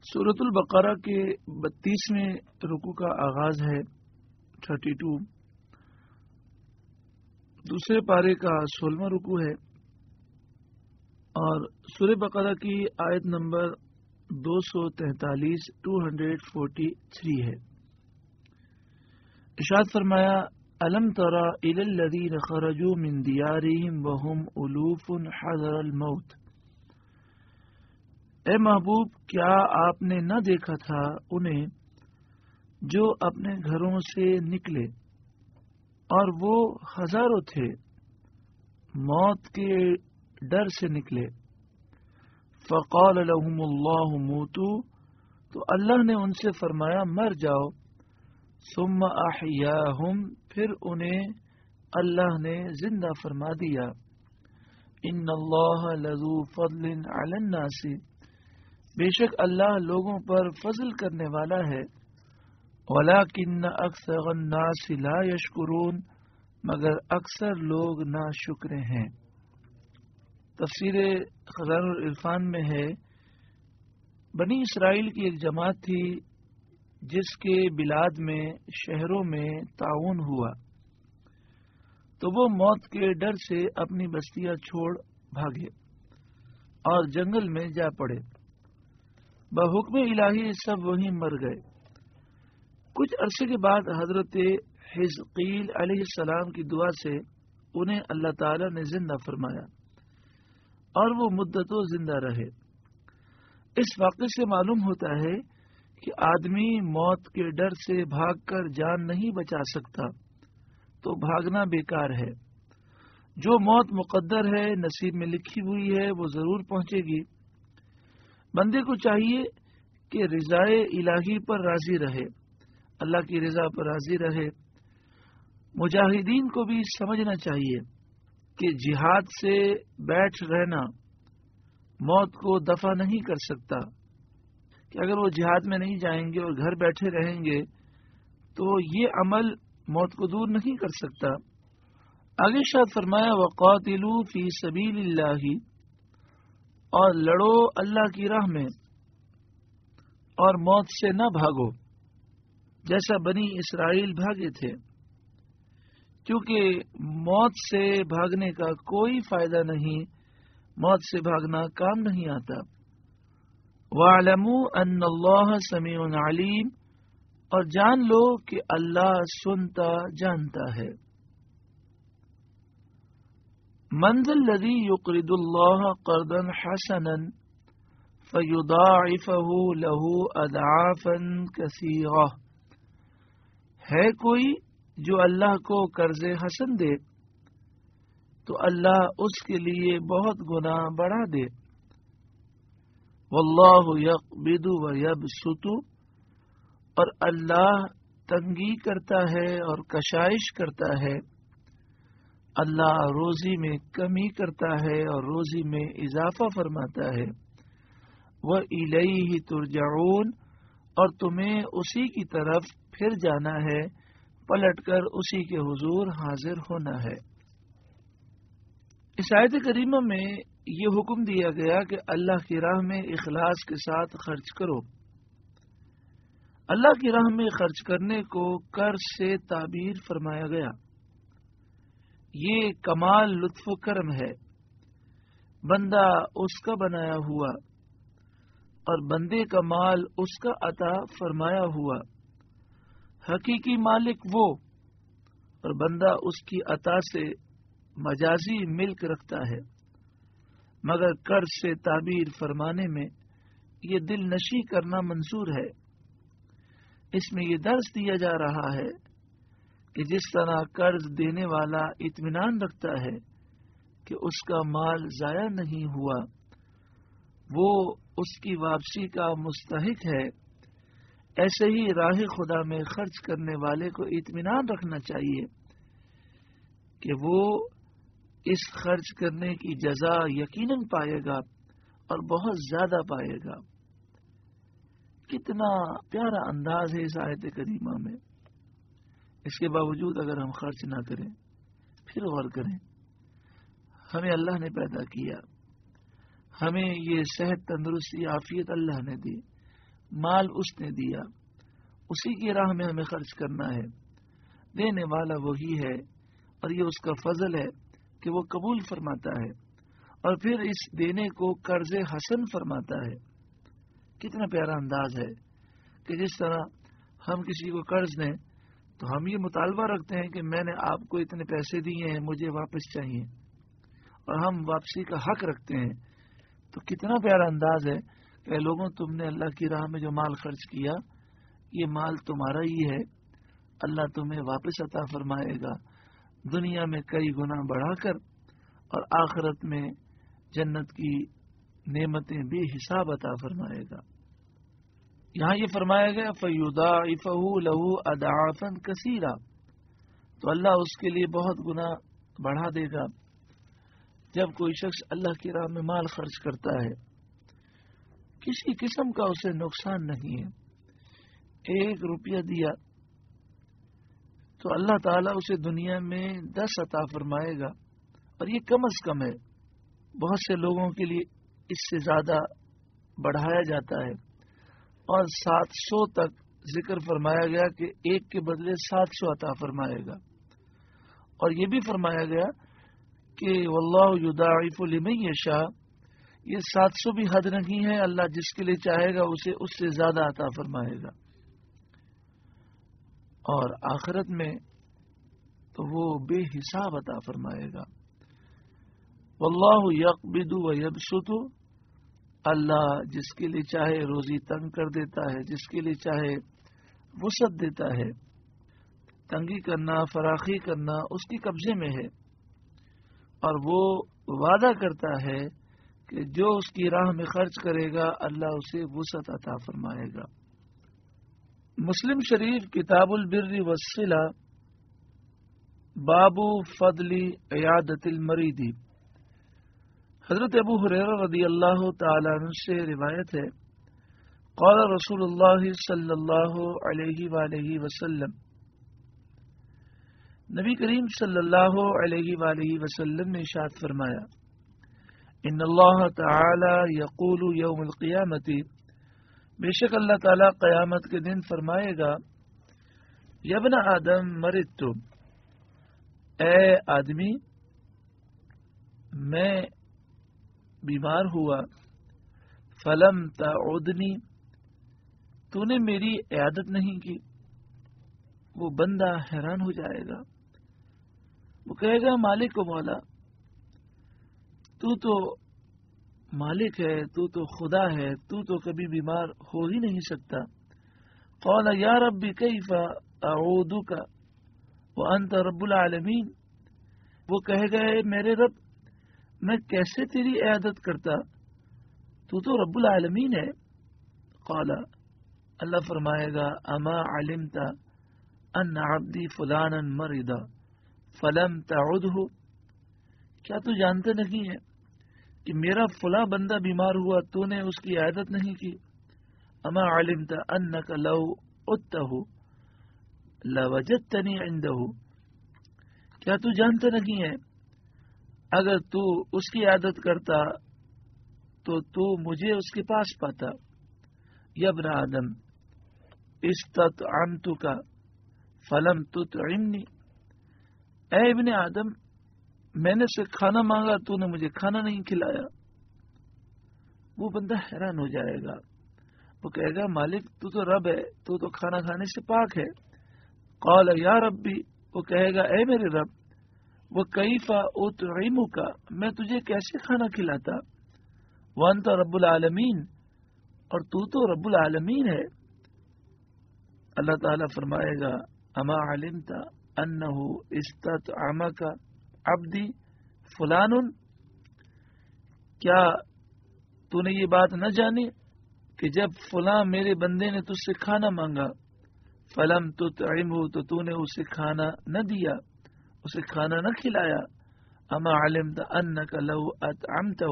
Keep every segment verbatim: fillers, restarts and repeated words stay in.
سورۃ البقرہ کے بتیسویں رکوع کا آغاز ہے تھرٹی ٹو، دوسرے پارے کا سولہواں رکوع ہے اور سورہ بقرہ کی آیت نمبر دو سو تینتالیس ٹو ہنڈریڈ فورٹی تھری ہے۔ ارشاد فرمایا الم تری الی الذین خرجوا من دیارہم وهم الوف حذر الموت، اے محبوب کیا آپ نے نہ دیکھا تھا انہیں جو اپنے گھروں سے نکلے اور وہ ہزاروں تھے، موت کے ڈر سے نکلے۔ فقال لهم اللہ موتوا، تو اللہ نے ان سے فرمایا مر جاؤ۔ ثم احیاہم، پھر انہیں اللہ نے زندہ فرما دیا۔ ان اللہ لذو فضل علی الناس، بے شک اللہ لوگوں پر فضل کرنے والا ہے۔ ولکن اکثر الناس لا یشکرون، مگر اکثر لوگ ناشکر ہیں۔ تفسیر خزائن العرفان میں ہے بنی اسرائیل کی ایک جماعت تھی جس کے بلاد میں شہروں میں طاعون ہوا، تو وہ موت کے ڈر سے اپنی بستیاں چھوڑ بھاگے اور جنگل میں جا پڑے۔ بحکم الہی سب وہیں مر گئے۔ کچھ عرصے کے بعد حضرت حزقیل علیہ السلام کی دعا سے انہیں اللہ تعالی نے زندہ فرمایا اور وہ مدتوں زندہ رہے۔ اس واقعے سے معلوم ہوتا ہے کہ آدمی موت کے ڈر سے بھاگ کر جان نہیں بچا سکتا تو بھاگنا بیکار ہے۔ جو موت مقدر ہے، نصیب میں لکھی ہوئی ہے، وہ ضرور پہنچے گی۔ بندے کو چاہیے کہ رضائے الہی پر راضی رہے، اللہ کی رضا پر راضی رہے۔ مجاہدین کو بھی سمجھنا چاہیے کہ جہاد سے بیٹھ رہنا موت کو دفع نہیں کر سکتا، کہ اگر وہ جہاد میں نہیں جائیں گے اور گھر بیٹھے رہیں گے تو یہ عمل موت کو دور نہیں کر سکتا۔ آگے شاید فرمایا وقاتلوا فی سبیل اللہ، اور لڑو اللہ کی راہ میں اور موت سے نہ بھاگو جیسا بنی اسرائیل بھاگے تھے، کیونکہ موت سے بھاگنے کا کوئی فائدہ نہیں، موت سے بھاگنا کام نہیں آتا۔ وَاعْلَمُوا أَنَّ اللَّهَ سَمِيعٌ عَلِيمٌ، اور جان لو کہ اللہ سنتا جانتا ہے۔ مَنْ ذَا الَّذِي يُقْرِضُ اللَّهَ قَرْضًا حَسَنًا فَيُضَاعِفَهُ لَهُ أَضْعَافًا كَثِيرَةً، ہے کوئی جو اللہ کو قرض حسن دے تو اللہ اس کے لیے بہت گنا بڑھا دے۔ واللہ یقبض ویبسط، اور اللہ تنگی کرتا ہے اور کشائش کرتا ہے۔ اللہ روزی میں کمی کرتا ہے اور روزی میں اضافہ فرماتا ہے۔ وَإِلَيْهِ تُرْجَعُونَ، اور تمہیں اسی کی طرف پھر جانا ہے، پلٹ کر اسی کے حضور حاضر ہونا ہے۔ اس آیت کریمہ میں یہ حکم دیا گیا کہ اللہ کی راہ میں اخلاص کے ساتھ خرچ کرو۔ اللہ کی راہ میں خرچ کرنے کو قرض سے تعبیر فرمایا گیا۔ یہ کمال لطف و کرم ہے، بندہ اس کا بنایا ہوا اور بندے کا مال اس کا عطا فرمایا ہوا۔ حقیقی مالک وہ اور بندہ اس کی عطا سے مجازی ملک رکھتا ہے، مگر قرض سے تعبیر فرمانے میں یہ دل نشی کرنا منظور ہے۔ اس میں یہ درس دیا جا رہا ہے کہ جس طرح قرض دینے والا اطمینان رکھتا ہے کہ اس کا مال ضائع نہیں ہوا، وہ اس کی واپسی کا مستحق ہے، ایسے ہی راہ خدا میں خرچ کرنے والے کو اطمینان رکھنا چاہیے کہ وہ اس خرچ کرنے کی جزا یقیناً پائے گا اور بہت زیادہ پائے گا۔ کتنا پیارا انداز ہے اس آیت کریمہ میں۔ اس کے باوجود اگر ہم خرچ نہ کریں، پھر غور کریں، ہمیں اللہ نے پیدا کیا، ہمیں یہ صحت تندرستی عافیت اللہ نے دی، مال اس نے دیا، اسی کی راہ میں ہمیں خرچ کرنا ہے۔ دینے والا وہی ہے اور یہ اس کا فضل ہے کہ وہ قبول فرماتا ہے اور پھر اس دینے کو قرض حسن فرماتا ہے۔ کتنا پیارا انداز ہے کہ جس طرح ہم کسی کو قرض دیں تو ہم یہ مطالبہ رکھتے ہیں کہ میں نے آپ کو اتنے پیسے دیے ہیں، مجھے واپس چاہیے، اور ہم واپسی کا حق رکھتے ہیں۔ تو کتنا پیارا انداز ہے کہ لوگوں تم نے اللہ کی راہ میں جو مال خرچ کیا یہ مال تمہارا ہی ہے، اللہ تمہیں واپس عطا فرمائے گا، دنیا میں کئی گنا بڑھا کر، اور آخرت میں جنت کی نعمتیں بے حساب عطا فرمائے گا۔ یہاں یہ فرمایا گیا فَيُضَاعِفَهُ لَهُ أَضْعَافًا كَثِيرًا، تو اللہ اس کے لیے بہت گنا بڑھا دے گا۔ جب کوئی شخص اللہ کی راہ میں مال خرچ کرتا ہے کسی قسم کا اسے نقصان نہیں ہے، ایک روپیہ دیا تو اللہ تعالیٰ اسے دنیا میں دس عطا فرمائے گا، اور یہ کم از کم ہے۔ بہت سے لوگوں کے لیے اس سے زیادہ بڑھایا جاتا ہے، اور سات سو تک ذکر فرمایا گیا کہ ایک کے بدلے سات سو عطا فرمائے گا، اور یہ بھی فرمایا گیا کہ واللہ یضاعف لمن یشاء، یہ سات سو بھی حد نہیں ہے، اللہ جس کے لیے چاہے گا اسے اس سے زیادہ عطا فرمائے گا۔ اور آخرت میں تو وہ بے حساب عطا فرمائے گا۔ واللہ یقبض ویبسط، اللہ جس کے لیے چاہے روزی تنگ کر دیتا ہے، جس کے لیے چاہے وسعت دیتا ہے۔ تنگی کرنا، فراخی کرنا اس کی قبضے میں ہے، اور وہ وعدہ کرتا ہے کہ جو اس کی راہ میں خرچ کرے گا اللہ اسے وسعت عطا فرمائے گا۔ مسلم شریف کتاب البر والصلہ، باب فضل عیادت المریض، حضرت ابو ہریرہ رضی اللہ تعالی عنہ سے روایت ہے، قال رسول اللہ صلی اللہ علیہ وآلہ وسلم، نبی کریم صلی اللہ علیہ وآلہ وسلم نے ارشاد فرمایا، ان اللہ تعالی یقول یوم القیامت، بے شک اللہ تعالی قیامت کے دن فرمائے گا، یا ابن آدم مرضت، اے آدمی میں بیمار ہوا، فلم تعودنی، تو نے میری عیادت نہیں کی۔ وہ بندہ حیران ہو جائے گا، وہ کہے گا مالک و مولا، تو تو مالک ہے، تو تو خدا ہے، تو تو کبھی بیمار ہو ہی نہیں سکتا۔ قال یا ربی کیف اعودک وانت رب العالمین، وہ کہے گا اے میرے رب میں کیسے تیری عیادت کرتا، تو تو رب العالمین ہے۔ قال، اللہ فرمائے گا اما علمت ان عبدی فلانا مرض فلم تعدہ، کیا تو جانتے نہیں ہے کہ میرا فلاں بندہ بیمار ہوا تو نے اس کی عیادت نہیں کی۔ اما علمت انک لو عدتہ لوجدتنی عندہ، کیا تو جانتے نہیں ہے اگر تو اس کی عیادت کرتا تو تو مجھے اس کے پاس پاتا۔ یا ابن آدم استطعمتک فلم تطعمنی، اے ابن آدم میں نے سے کھانا مانگا تو نے مجھے کھانا نہیں کھلایا۔ وہ بندہ حیران ہو جائے گا، وہ کہے گا مالک تو تو رب ہے، تو تو کھانا کھانے سے پاک ہے۔ قال یا ربی، وہ کہے گا اے میرے رب، وہ کیفا اطعمک، میں تجھے کیسے کھانا کھلاتا، وانت رب العالمین، اور تو تو رب العالمین ہے۔ اللہ تعالیٰ فرمائے گا اما علمت انہ استطعمک عبدی فلان، کیا تو نے یہ بات نہ جانی کہ جب فلاں میرے بندے نے تجھ سے کھانا مانگا، فلم تطعمہ، تو تو نے اسے کھانا نہ دیا، اسے کھانا نہ کھلایا۔ اما علمت انک لو اطعمتہ،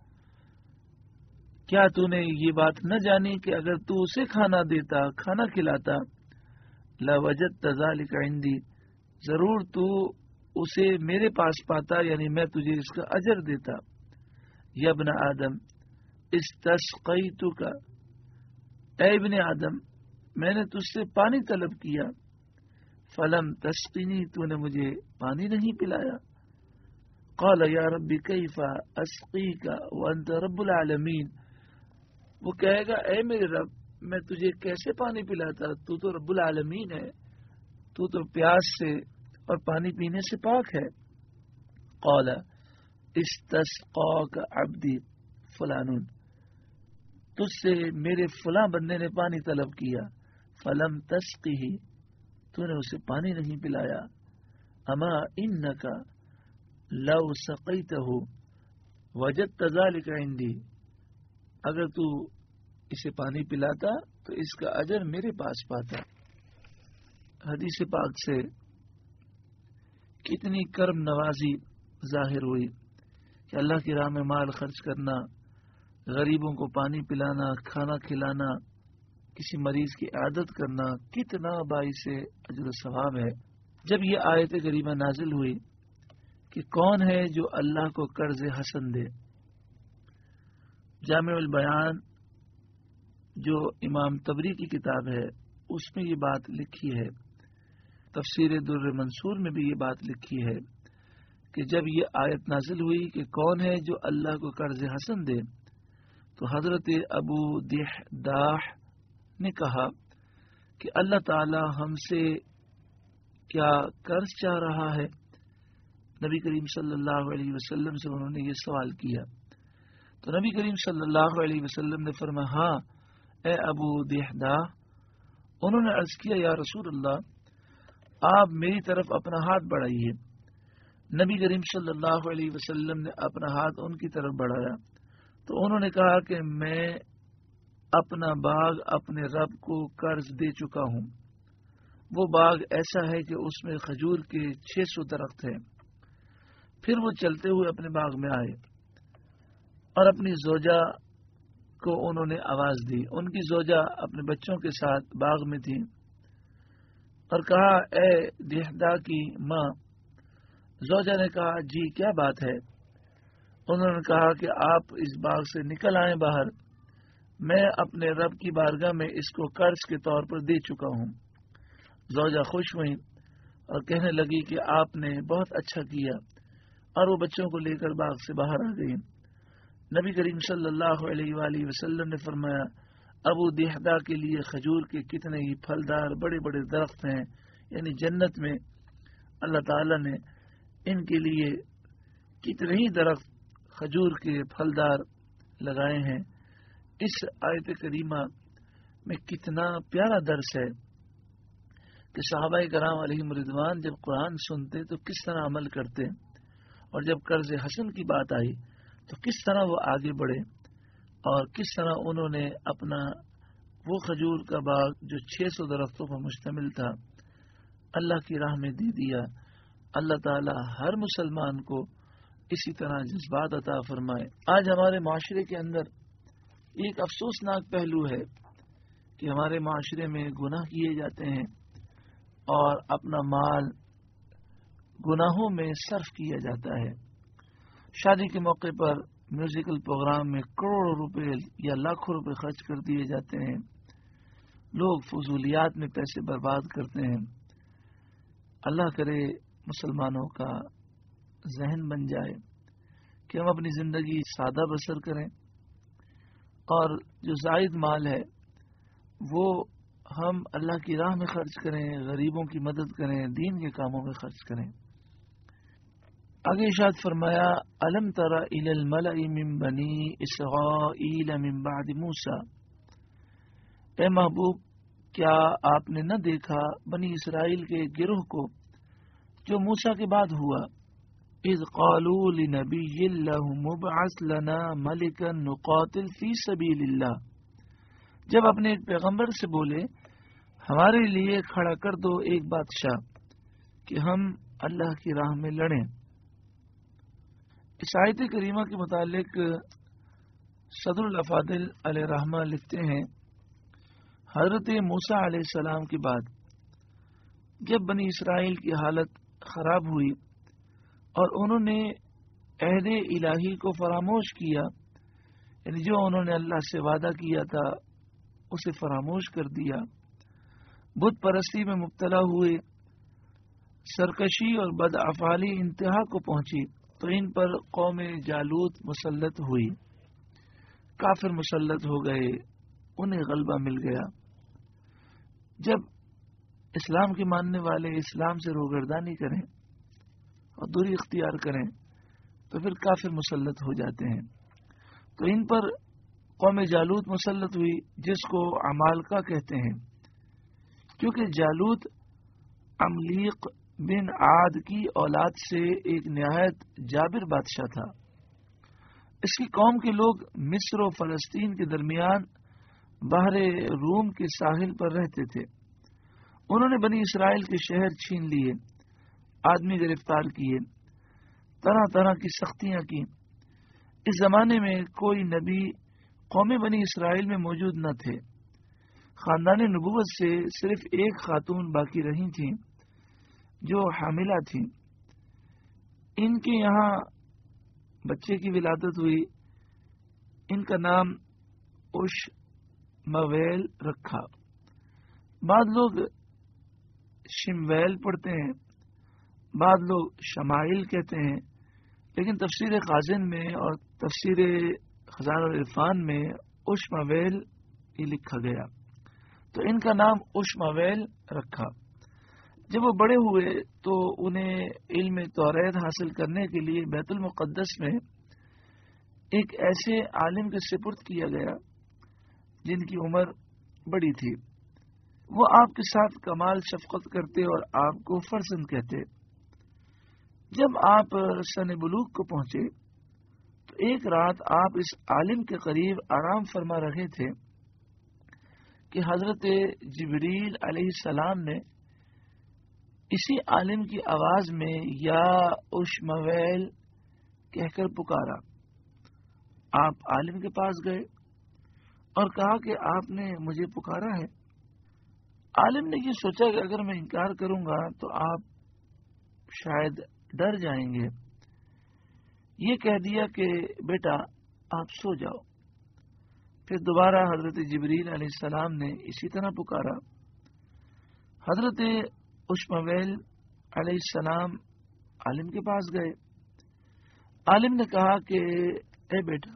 کیا تو نے یہ بات نہ جانی کہ اگر تو اسے کھانا دیتا، کھانا کھلاتا، لوجدت ذلک عندی، ضرور تو اسے میرے پاس پاتا، یعنی میں تجھے اس کا اجر دیتا۔ یا ابن آدم استسقیتک اے ابن آدم میں نے تجھ سے پانی طلب کیا، فلم تسقینی تو نے مجھے پانی نہیں پلایا۔ قال یا ربی کیف اسقیک وانت رب العالمین، وہ کہے گا اے میرے رب میں تجھے کیسے پانی پلاتا، تو تو رب العالمین ہے، تو تو پیاس سے اور پانی پینے سے پاک ہے۔ قال استسقاک عبدی فلانون، تجھ سے میرے فلاں بندے نے پانی طلب کیا، فلم تسقیہ تو نے اسے پانی نہیں پلایا۔ اما انکا لو سقیتہ وجدت ذلک عندی، اگر تو اسے پانی پلاتا تو اس کا اجر میرے پاس پاتا۔ حدیث پاک سے کتنی کرم نوازی ظاہر ہوئی کہ اللہ کی راہ میں مال خرچ کرنا، غریبوں کو پانی پلانا، کھانا کھلانا، کسی مریض کی عیادت کرنا کتنا باعث اجر و ثواب ہے۔ جب یہ آیت کریمہ نازل ہوئی کہ کون ہے جو اللہ کو قرض حسن دے، جامع البیان جو امام طبری کی کتاب ہے اس میں یہ بات لکھی ہے، تفسیر در منصور میں بھی یہ بات لکھی ہے کہ جب یہ آیت نازل ہوئی کہ کون ہے جو اللہ کو قرض حسن دے، تو حضرت ابو دحداح نے کہا کہ اللہ تعالی ہم سے کیا قرض چاہ رہا ہے؟ نبی کریم صلی اللہ علیہ وسلم سے انہوں نے یہ سوال کیا تو نبی کریم صلی اللہ علیہ وسلم نے فرمایا ہاں اے ابو دحداح۔ انہوں نے عرض کیا یا رسول اللہ آپ میری طرف اپنا ہاتھ بڑھائیے۔ نبی کریم صلی اللہ علیہ وسلم نے اپنا ہاتھ ان کی طرف بڑھایا تو انہوں نے کہا کہ میں اپنا باغ اپنے رب کو قرض دے چکا ہوں۔ وہ باغ ایسا ہے کہ اس میں کھجور کے چھ سو درخت ہیں۔ پھر وہ چلتے ہوئے اپنے باغ میں آئے اور اپنی زوجہ کو انہوں نے آواز دی۔ ان کی زوجہ اپنے بچوں کے ساتھ باغ میں تھی اور کہا اے دحداح کی ماں۔ زوجہ نے کہا جی کیا بات ہے؟ انہوں نے کہا کہ آپ اس باغ سے نکل آئیں باہر، میں اپنے رب کی بارگاہ میں اس کو قرض کے طور پر دے چکا ہوں۔ زوجہ خوش ہوئی اور کہنے لگی کہ آپ نے بہت اچھا کیا، اور وہ بچوں کو لے کر باغ سے باہر آ گئی۔ نبی کریم صلی اللہ علیہ وآلہ وسلم نے فرمایا ابو دحداح کے لیے کھجور کے کتنے ہی پھلدار بڑے بڑے درخت ہیں، یعنی جنت میں اللہ تعالی نے ان کے لیے کتنے ہی درخت کھجور کے پھلدار لگائے ہیں۔ اس آیت کریمہ میں کتنا پیارا درس ہے کہ صحابہ کرام علیہم رضوان جب قرآن سنتے تو کس طرح عمل کرتے، اور جب قرض حسن کی بات آئی تو کس طرح وہ آگے بڑھے، اور کس طرح انہوں نے اپنا وہ کھجور کا باغ جو چھ سو درختوں پر مشتمل تھا اللہ کی راہ میں دے دیا۔ اللہ تعالی ہر مسلمان کو اسی طرح جذبات عطا فرمائے۔ آج ہمارے معاشرے کے اندر ایک افسوسناک پہلو ہے کہ ہمارے معاشرے میں گناہ کیے جاتے ہیں اور اپنا مال گناہوں میں صرف کیا جاتا ہے۔ شادی کے موقع پر میوزیکل پروگرام میں کروڑوں روپے یا لاکھوں روپے خرچ کر دیے جاتے ہیں، لوگ فضولیات میں پیسے برباد کرتے ہیں۔ اللہ کرے مسلمانوں کا ذہن بن جائے کہ ہم اپنی زندگی سادہ بسر کریں اور جو زائد مال ہے وہ ہم اللہ کی راہ میں خرچ کریں، غریبوں کی مدد کریں، دین کے کاموں میں خرچ کریں۔ آگے ارشاد فرمایا الم تر الی الملأ من بنی اسرائیل من بعد موسیٰ، اے محبوب کیا آپ نے نہ دیکھا بنی اسرائیل کے گروہ کو جو موسیٰ کے بعد ہوا، اذ قالوا لنبی لہم ابعث لنا ملکا نقاتل فی سبیل اللہ، جب اپنے ایک پیغمبر سے بولے ہمارے لیے کھڑا کر دو ایک بادشاہ کہ ہم اللہ کی راہ میں لڑیں۔ اس آیت کریمہ کے متعلق صدر الافاضل علیہ رحمہ لکھتے ہیں حضرت موسیٰ علیہ السلام کے بعد جب بنی اسرائیل کی حالت خراب ہوئی اور انہوں نے عہد الہی کو فراموش کیا، یعنی جو انہوں نے اللہ سے وعدہ کیا تھا اسے فراموش کر دیا، بت پرستی میں مبتلا ہوئے، سرکشی اور بدعفالی انتہا کو پہنچی، تو ان پر قوم جالوت مسلط ہوئی، کافر مسلط ہو گئے، انہیں غلبہ مل گیا۔ جب اسلام کے ماننے والے اسلام سے روگردانی کریں اور دوری اختیار کریں تو پھر کافر مسلط ہو جاتے ہیں۔ تو ان پر قوم جالوت مسلط ہوئی، جس کو عمالقہ کہتے ہیں، کیونکہ جالوت عملیق بن عاد کی اولاد سے ایک نہایت جابر بادشاہ تھا۔ اس کی قوم کے لوگ مصر و فلسطین کے درمیان بحر روم کے ساحل پر رہتے تھے۔ انہوں نے بنی اسرائیل کے شہر چھین لیے، آدمی گرفتار کیے، طرح طرح کی سختیاں کی۔ اس زمانے میں کوئی نبی قوم بنی اسرائیل میں موجود نہ تھے۔ خاندان نبوت سے صرف ایک خاتون باقی رہی تھیں جو حاملہ تھیں۔ ان کے یہاں بچے کی ولادت ہوئی، ان کا نام اش مویل رکھا۔ بعض لوگ شمویل پڑھتے ہیں، بعض لوگ شمائل کہتے ہیں، لیکن تفسیر خازن میں اور تفسیر خزانہ العرفان میں اش مویل ہی لکھا گیا، تو ان کا نام اش مویل رکھا۔ جب وہ بڑے ہوئے تو انہیں علم توریت حاصل کرنے کے لیے بیت المقدس میں ایک ایسے عالم کے سپرد کیا گیا جن کی عمر بڑی تھی۔ وہ آپ کے ساتھ کمال شفقت کرتے اور آپ کو فرزند کہتے۔ جب آپ سن بلوغ کو پہنچے تو ایک رات آپ اس عالم کے قریب آرام فرما رہے تھے کہ حضرت جبریل علیہ السلام نے اسی عالم کی آواز میں یا اشمویل کہہ کر پکارا۔ آپ عالم کے پاس گئے اور کہا کہ آپ نے مجھے پکارا ہے۔ عالم نے یہ سوچا کہ اگر میں انکار کروں گا تو آپ شاید ڈر جائیں گے، یہ کہہ دیا کہ بیٹا آپ سو جاؤ۔ پھر دوبارہ حضرت جبریل علیہ السلام نے اسی طرح پکارا۔ حضرت اشمویل علیہ السلام عالم کے پاس گئے۔ عالم نے کہا کہ اے بیٹا،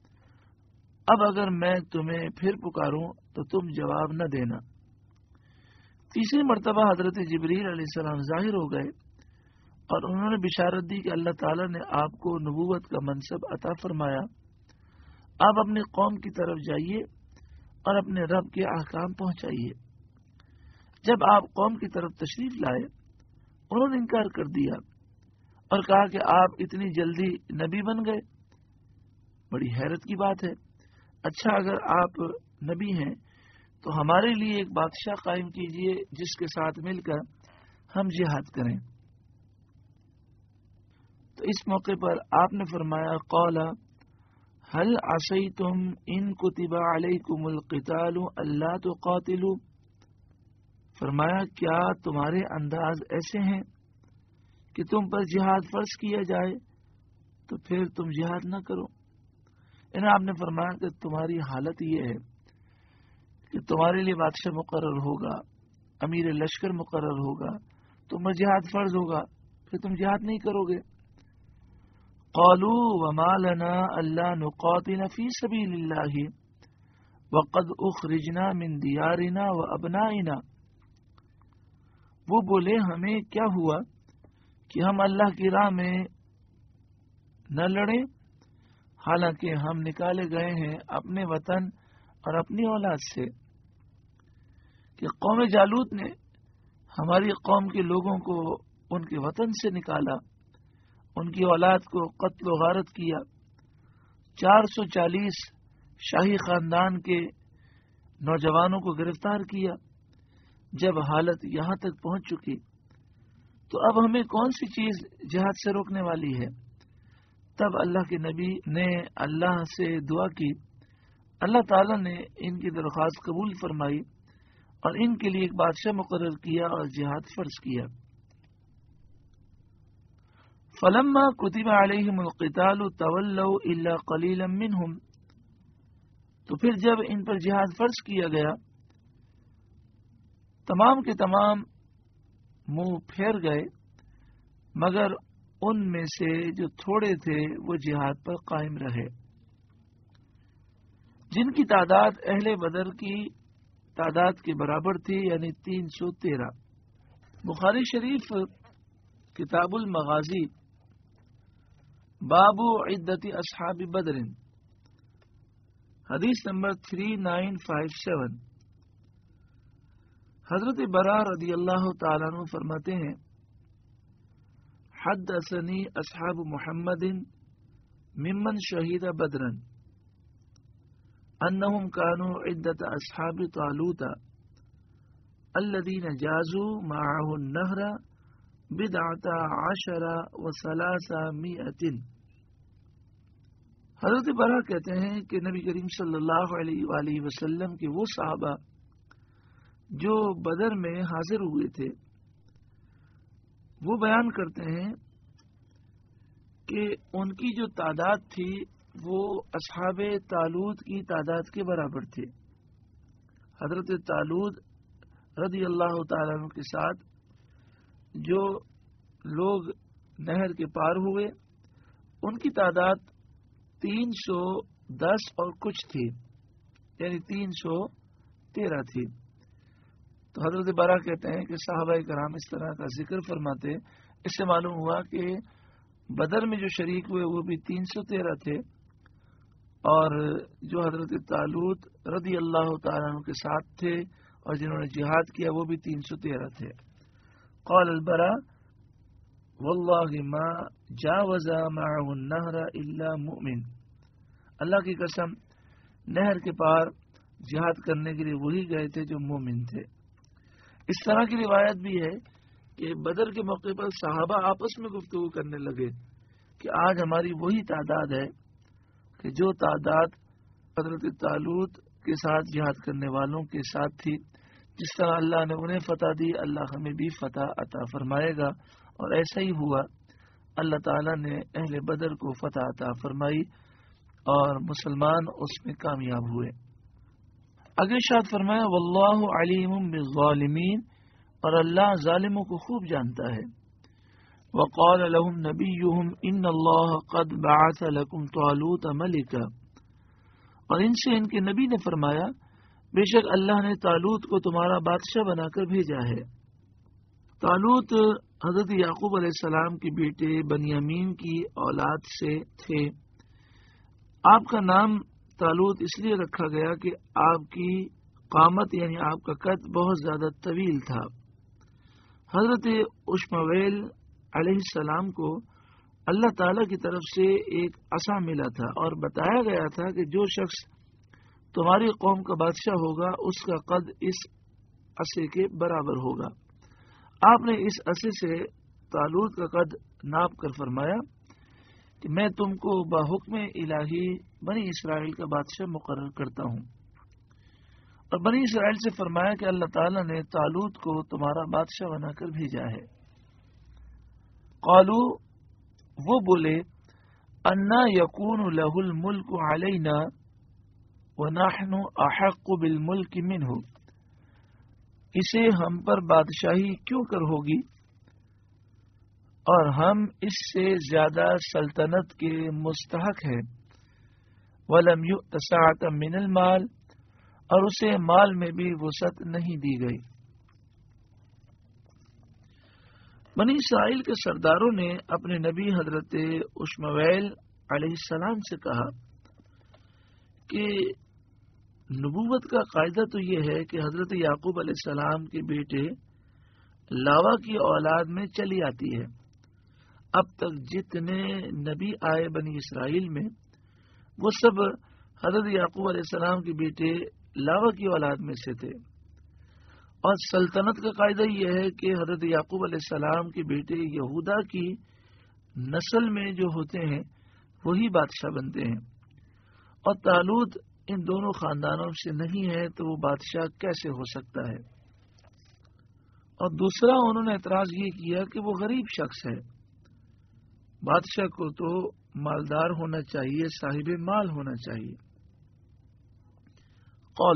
اب اگر میں تمہیں پھر پکاروں تو تم جواب نہ دینا۔ تیسری مرتبہ حضرت جبریل علیہ السلام ظاہر ہو گئے اور انہوں نے بشارت دی کہ اللہ تعالیٰ نے آپ کو نبوت کا منصب عطا فرمایا، آپ اپنی قوم کی طرف جائیے اور اپنے رب کے احکام پہنچائیے۔ جب آپ قوم کی طرف تشریف لائے، انہوں نے انکار کر دیا اور کہا کہ آپ اتنی جلدی نبی بن گئے، بڑی حیرت کی بات ہے۔ اچھا، اگر آپ نبی ہیں تو ہمارے لیے ایک بادشاہ قائم کیجئے جس کے ساتھ مل کر ہم جہاد کریں۔ تو اس موقع پر آپ نے فرمایا قال هل عصیتم ان کتب علیکم القتال الا تقاتلوا، فرمایا کیا تمہارے انداز ایسے ہیں کہ تم پر جہاد فرض کیا جائے تو پھر تم جہاد نہ کرو؟ انہیں آپ نے فرمایا کہ تمہاری حالت یہ ہے کہ تمہارے لیے بادشاہ مقرر ہوگا، امیر لشکر مقرر ہوگا، تم پر جہاد فرض ہوگا، پھر تم جہاد نہیں کرو گے۔ قالوا وما لنا الا نقاتل في سبيل الله وقد اخرجنا من ديارنا وابنائنا، وہ بولے ہمیں کیا ہوا کہ ہم اللہ کی راہ میں نہ لڑیں حالانکہ ہم نکالے گئے ہیں اپنے وطن اور اپنی اولاد سے۔ کہ قوم جالوت نے ہماری قوم کے لوگوں کو ان کے وطن سے نکالا، ان کی اولاد کو قتل و غارت کیا، چار سو چالیس شاہی خاندان کے نوجوانوں کو گرفتار کیا۔ جب حالت یہاں تک پہنچ چکی تو اب ہمیں کون سی چیز جہاد سے روکنے والی ہے؟ تب اللہ کے نبی نے اللہ سے دعا کی، اللہ تعالی نے ان کی درخواست قبول فرمائی اور ان کے لیے ایک بادشاہ مقرر کیا اور جہاد فرض کیا۔ فلما كتب عليهم القتال تولوا الا قليلا منهم، تو پھر جب ان پر جہاد فرض کیا گیا تمام کے تمام منہ پھیر گئے، مگر ان میں سے جو تھوڑے تھے وہ جہاد پر قائم رہے، جن کی تعداد اہل بدر کی تعداد کے برابر تھی، یعنی تین سو تیرہ۔ بخاری شریف کتاب المغازی باب عدت اصحاب بدر حدیث نمبر تھری نائن فائیو سیون، حضرت برا رضی اللہ تعالیٰ عنہ فرماتے ہیں حدثنی اصحاب محمد ممن شہید بدرا انہم كانوا عدت اصحاب طالوت الذين جازوا معه النهر بدعة عشر وثلاثمائة۔ حضرت برا کہتے ہیں کہ نبی کریم صلی اللہ علیہ وآلہ وسلم کے وہ صحابہ جو بدر میں حاضر ہوئے تھے وہ بیان کرتے ہیں کہ ان کی جو تعداد تھی وہ اصحاب طالوت کی تعداد کے برابر تھے۔ حضرت طالوت رضی اللہ تعالیٰ عنہ کے ساتھ جو لوگ نہر کے پار ہوئے ان کی تعداد تین سو دس اور کچھ تھی، یعنی تین سو تیرہ تھی۔ تو حضرت برا کہتے ہیں کہ صحابہ کرام اس طرح کا ذکر فرماتے، اس سے معلوم ہوا کہ بدر میں جو شریک ہوئے وہ بھی تین سو تیرہ تھے، اور جو حضرت طالوت رضی اللہ تعالیٰ عنہ کے ساتھ تھے اور جنہوں نے جہاد کیا وہ بھی تین سو تیرہ تھے۔ قال البرا واللہ ما جاوز معه النہر الا مؤمن، اللہ کی قسم نہر کے پار جہاد کرنے کے لیے وہی گئے تھے جو مومن تھے۔ اس طرح کی روایت بھی ہے کہ بدر کے موقع پر صحابہ آپس میں گفتگو کرنے لگے کہ آج ہماری وہی تعداد ہے کہ جو تعداد حضرت طالوت کے ساتھ جہاد کرنے والوں کے ساتھ تھی، جس طرح اللہ نے انہیں فتح دی اللہ ہمیں بھی فتح عطا فرمائے گا، اور ایسا ہی ہوا، اللہ تعالیٰ نے اہل بدر کو فتح عطا فرمائی اور مسلمان اس میں کامیاب ہوئے۔ اگے شاد فرمایا واللہ علیم بالظالمین، اور اللہ ظالموں کو خوب جانتا ہے۔ وقال لهم نبیہم ان اللہ قد بعث لکم طالوت ملکا، اور ان سے ان کے نبی نے فرمایا بے شک اللہ نے طالوت کو تمہارا بادشاہ بنا کر بھیجا ہے۔ طالوت حضرت یعقوب علیہ السلام کے بیٹے بنیامین کی اولاد سے تھے۔ آپ کا نام طالوت اس لیے رکھا گیا کہ آپ کی قامت یعنی آپ کا قد بہت زیادہ طویل تھا۔ حضرت اشمویل علیہ السلام کو اللہ تعالی کی طرف سے ایک عصا ملا تھا اور بتایا گیا تھا کہ جو شخص تمہاری قوم کا بادشاہ ہوگا اس کا قد اس عصے کے برابر ہوگا۔ آپ نے اس عصے سے طالوت کا قد ناپ کر فرمایا کہ میں تم کو بحکم الہی بنی اسرائیل کا بادشاہ مقرر کرتا ہوں، اور بنی اسرائیل سے فرمایا کہ اللہ تعالیٰ نے طالوت کو تمہارا بادشاہ بنا کر بھیجا ہے۔ قالو، وہ بولے انا یکون لہ الملک علینا ونحن احق بالملک منہ، اسے ہم پر بادشاہی کیوں کر ہوگی اور ہم اس سے زیادہ سلطنت کے مستحق ہیں۔ ولم یؤت سعۃ من المال، اور اسے مال میں بھی وسعت نہیں دی گئی۔ بنی اسرائیل کے سرداروں نے اپنے نبی حضرت اشمویل علیہ السلام سے کہا کہ نبوت کا قاعدہ تو یہ ہے کہ حضرت یعقوب علیہ السلام کے بیٹے لاوا کی اولاد میں چلی آتی ہے۔ اب تک جتنے نبی آئے بنی اسرائیل میں وہ سب حضرت یعقوب علیہ السلام کے بیٹے لاوا کی اولاد میں سے تھے، اور سلطنت کا قاعدہ یہ ہے کہ حضرت یعقوب علیہ السلام کے بیٹے یہودا کی نسل میں جو ہوتے ہیں وہی بادشاہ بنتے ہیں، اور طالوت ان دونوں خاندانوں سے نہیں ہے تو وہ بادشاہ کیسے ہو سکتا ہے؟ اور دوسرا انہوں نے اعتراض یہ کیا کہ وہ غریب شخص ہے، بادشاہ کو تو مالدار ہونا چاہیے، صاحب مال ہونا چاہیے۔ قال،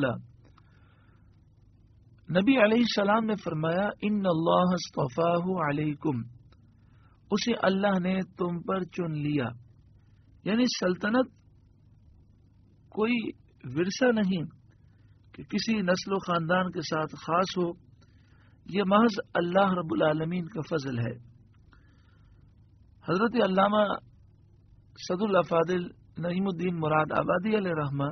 نبی علیہ السلام نے فرمایا، ان اللہ اصطفاہ علیکم، اسے اللہ نے تم پر چن لیا. یعنی سلطنت کوئی ورثہ نہیں کہ کسی نسل و خاندان کے ساتھ خاص ہو، یہ محض اللہ رب العالمین کا فضل ہے. حضرت علامہ صد الافاضل نعیم الدین مراد آبادی علیہ رحمہ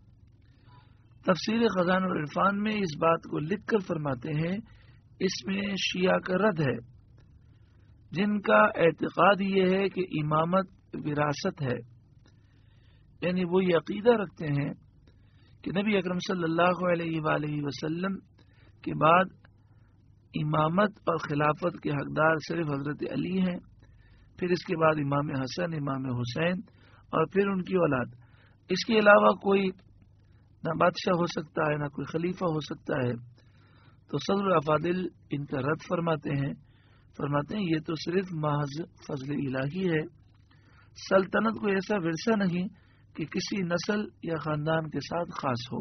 تفسیر خزان العرفان میں اس بات کو لکھ کر فرماتے ہیں، اس میں شیعہ کا رد ہے جن کا اعتقاد یہ ہے کہ امامت وراثت ہے. یعنی وہ یہ عقیدہ رکھتے ہیں کہ نبی اکرم صلی اللہ علیہ وآلہ وسلم کے بعد امامت اور خلافت کے حقدار صرف حضرت علی ہیں، پھر اس کے بعد امام حسن، امام حسین اور پھر ان کی اولاد. اس کے علاوہ کوئی نہ بادشاہ ہو سکتا ہے، نہ کوئی خلیفہ ہو سکتا ہے. تو صدر الافاضل ان کا رد فرماتے ہیں فرماتے ہیں یہ تو صرف محض فضل الہی ہے. سلطنت کو ایسا ورثہ نہیں کہ کسی نسل یا خاندان کے ساتھ خاص ہو.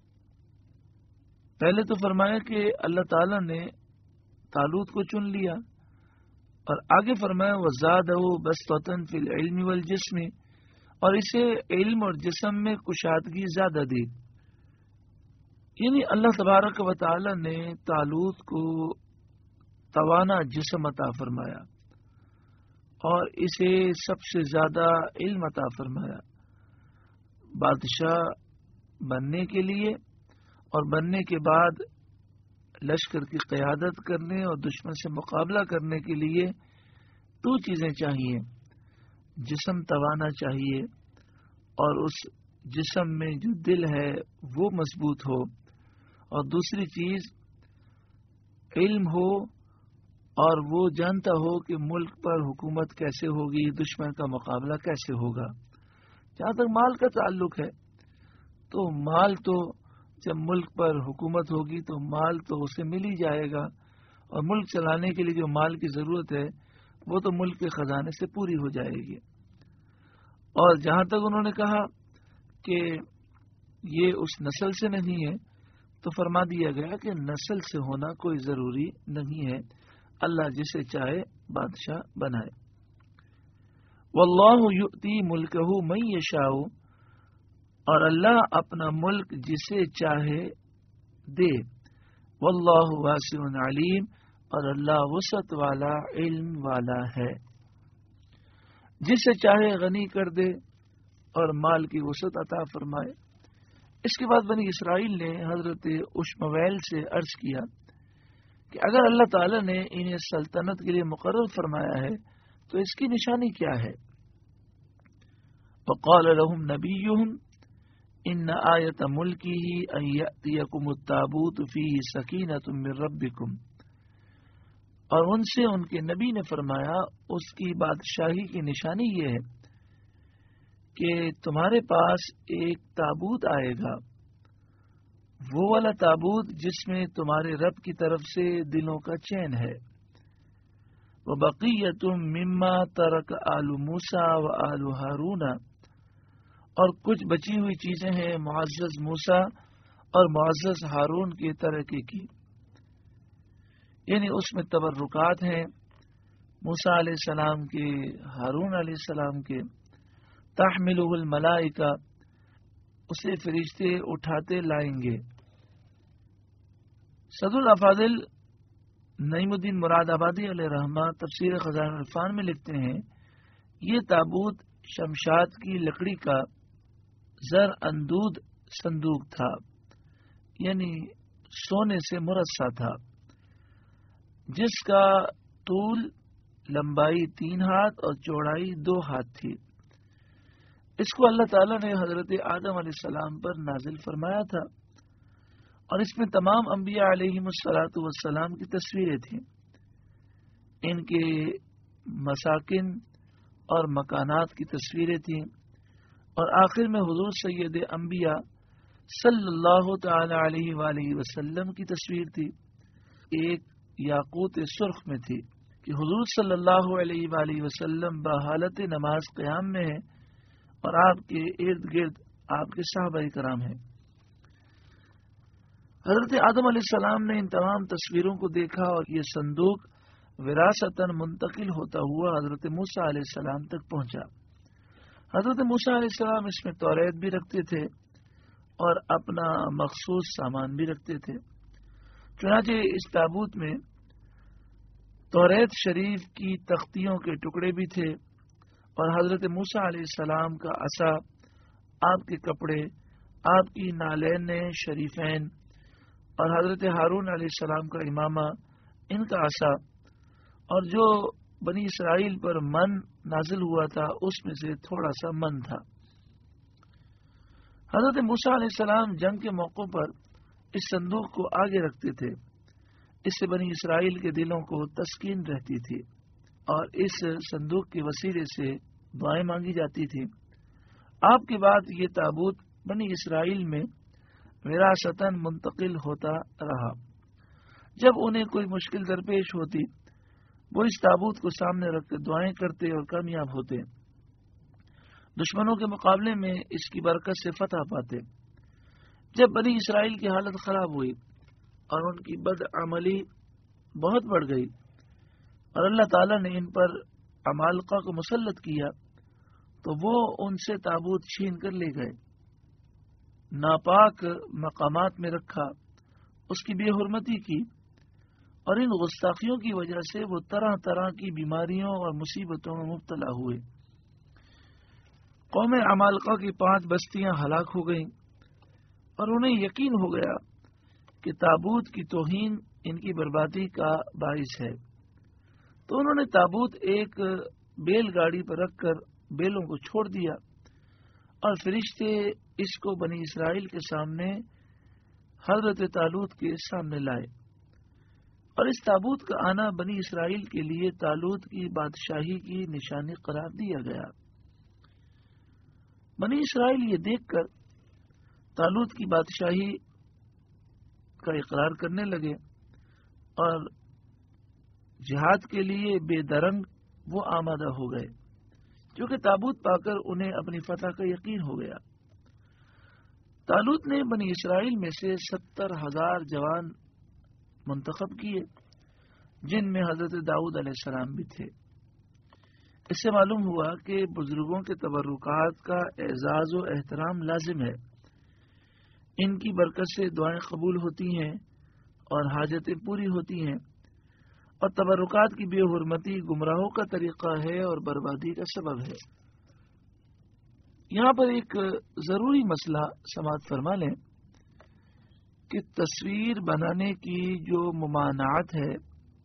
پہلے تو فرمایا کہ اللہ تعالی نے طالوت کو چن لیا، اور آگے فرمایا وَزَادَهُ بَسْطَةً فِي الْعِلْمِ وَالْجِسْمِ، اور اسے علم اور جسم میں کشادگی زیادہ دی. یعنی اللہ تبارک و تعالی نے طالوت کو توانا جسم عطا فرمایا اور اسے سب سے زیادہ علم عطا فرمایا بادشاہ بننے کے لیے، اور بننے کے بعد لشکر کی قیادت کرنے اور دشمن سے مقابلہ کرنے کے لیے دو چیزیں چاہیے، جسم توانا چاہیے اور اس جسم میں جو دل ہے وہ مضبوط ہو، اور دوسری چیز علم ہو اور وہ جانتا ہو کہ ملک پر حکومت کیسے ہوگی، دشمن کا مقابلہ کیسے ہوگا. جہاں تک مال کا تعلق ہے تو مال تو جب ملک پر حکومت ہوگی تو مال تو اسے مل ہی جائے گا، اور ملک چلانے کے لیے جو مال کی ضرورت ہے وہ تو ملک کے خزانے سے پوری ہو جائے گی. اور جہاں تک انہوں نے کہا کہ یہ اس نسل سے نہیں ہے تو فرما دیا گیا کہ نسل سے ہونا کوئی ضروری نہیں ہے، اللہ جسے چاہے بادشاہ بنائے. واللہ یؤتی ملکہ من یشاء، اور اللہ اپنا ملک جسے چاہے دے. واللہ واسع علیم، اور اللہ وسعت والا علم والا ہے. جسے چاہے غنی کر دے اور مال کی وسعت عطا فرمائے. اس کے بعد بنی اسرائیل نے حضرت اشمویل سے عرض کیا کہ اگر اللہ تعالی نے انہیں سلطنت کے لیے مقرر فرمایا ہے تو اس کی نشانی کیا ہے؟ وقال لهم نبيهم ان آیت ملکه ان یأتیکم التابوت فیہ سکینۃ من ربکم، اور ان سے ان کے نبی نے فرمایا اس کی بادشاہی کی نشانی یہ ہے کہ تمہارے پاس ایک تابوت آئے گا، وہ والا تابوت جس میں تمہارے رب کی طرف سے دلوں کا چین ہے. وَبَقِيَّةٌ مِّمَّا تَرَكَ آلُ مُوسَىٰ وَآلُ هَارُونَ، اور کچھ بچی ہوئی چیزیں ہیں معزز موسیٰ اور معزز ہارون کی ترکے کی. یعنی اس میں تبرکات ہیں موسیٰ علیہ السلام کے، ہارون علیہ السلام کے. تحملہ الملائکہ، اسے فرشتے اٹھاتے لائیں گے. صدر الافاضل نعیم الدین مراد آبادی علیہ رحمہ تفسیر خزان العرفان میں لکھتے ہیں یہ تابوت شمشاد کی لکڑی کا زر اندود صندوق تھا، یعنی سونے سے مرصع تھا، جس کا طول لمبائی تین ہاتھ اور چوڑائی دو ہاتھ تھی. اس کو اللہ تعالیٰ نے حضرت آدم علیہ السلام پر نازل فرمایا تھا، اور اس میں تمام انبیاء علیہم الصلاۃ والسلام کی تصویریں تھیں، ان کے مساکن اور مکانات کی تصویریں تھیں، اور آخر میں حضور سید انبیاء صلی اللہ تعالی علیہ وآلہ وسلم کی تصویر تھی. ایک یاقوت سرخ میں تھی کہ حضور صلی اللہ علیہ وآلہ وسلم بحالت نماز قیام میں ہے اور آپ کے ارد گرد آپ کے صحابہ کرام ہیں. حضرت آدم علیہ السلام نے ان تمام تصویروں کو دیکھا اور یہ صندوق وراثتاً منتقل ہوتا ہوا حضرت موسیٰ علیہ السلام تک پہنچا۔ حضرت موسیٰ علیہ السلام اس میں توریت بھی رکھتے تھے اور اپنا مخصوص سامان بھی رکھتے تھے۔ چنانچہ اس تابوت میں توریت شریف کی تختیوں کے ٹکڑے بھی تھے اور حضرت موسیٰ علیہ السلام کا عصا، آپ کے کپڑے، آپ کی نالین شریفین اور حضرت ہارون علیہ السلام کا امامہ، ان کا عصا، اور جو بنی اسرائیل پر من نازل ہوا تھا اس میں سے تھوڑا سا من تھا۔ حضرت موسیٰ علیہ السلام جنگ کے موقع پر اس صندوق کو آگے رکھتے تھے، اس سے بنی اسرائیل کے دلوں کو تسکین رہتی تھی اور اس صندوق کے وسیلے سے دعائیں مانگی جاتی تھی۔ آپ کے بعد یہ تابوت بنی اسرائیل میں وراثتاً منتقل ہوتا رہا۔ جب انہیں کوئی مشکل درپیش ہوتی وہ اس تابوت کو سامنے رکھ کر دعائیں کرتے اور کامیاب ہوتے، دشمنوں کے مقابلے میں اس کی برکت سے فتح پاتے۔ جب بنی اسرائیل کی حالت خراب ہوئی اور ان کی بدعملی بہت بڑھ گئی اور اللہ تعالیٰ نے ان پر عمالقہ کو مسلط کیا تو وہ ان سے تابوت چھین کر لے گئے، ناپاک مقامات میں رکھا، اس کی بے حرمتی کی، اور ان گستاخیوں کی وجہ سے وہ طرح طرح کی بیماریوں اور مصیبتوں میں مبتلا ہوئے۔ قوم عمالقہ کی پانچ بستیاں ہلاک ہو گئیں اور انہیں یقین ہو گیا کہ تابوت کی توہین ان کی بربادی کا باعث ہے، تو انہوں نے تابوت ایک بیل گاڑی پر رکھ کر بیلوں کو چھوڑ دیا اور فرشتے اس کو بنی اسرائیل کے سامنے حضرت طالوت کے سامنے لائے، اور اس تابوت کا آنا بنی اسرائیل کے لیے طالوت کی بادشاہی کی نشانی قرار دیا گیا۔ بنی اسرائیل یہ دیکھ کر طالوت کی بادشاہی کا اقرار کرنے لگے اور جہاد کے لیے بے درنگ وہ آمادہ ہو گئے، کیونکہ تابوت پا کر انہیں اپنی فتح کا یقین ہو گیا۔ طالوت نے بنی اسرائیل میں سے ستر ہزار جوان منتخب کیے، جن میں حضرت داؤد علیہ السلام بھی تھے۔ اس سے معلوم ہوا کہ بزرگوں کے تبرکات کا اعزاز و احترام لازم ہے، ان کی برکت سے دعائیں قبول ہوتی ہیں اور حاجتیں پوری ہوتی ہیں، اور تبرکات کی بے حرمتی گمراہوں کا طریقہ ہے اور بربادی کا سبب ہے۔ یہاں پر ایک ضروری مسئلہ سماعت فرما لیں کہ تصویر بنانے کی جو ممانعت ہے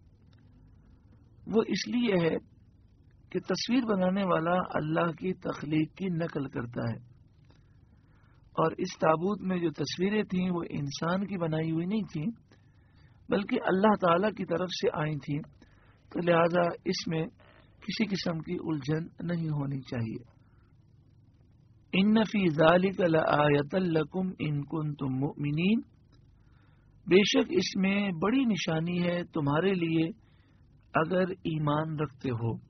وہ اس لیے ہے کہ تصویر بنانے والا اللہ کی تخلیق کی نقل کرتا ہے، اور اس تابوت میں جو تصویریں تھیں وہ انسان کی بنائی ہوئی نہیں تھیں بلکہ اللہ تعالی کی طرف سے آئی تھیں، تو لہذا اس میں کسی قسم کی الجھن نہیں ہونی چاہیے۔ ان فی ذالک لآیۃ لکم ان کنتم مؤمنین، بے شک اس میں بڑی نشانی ہے تمہارے لیے اگر ایمان رکھتے ہو۔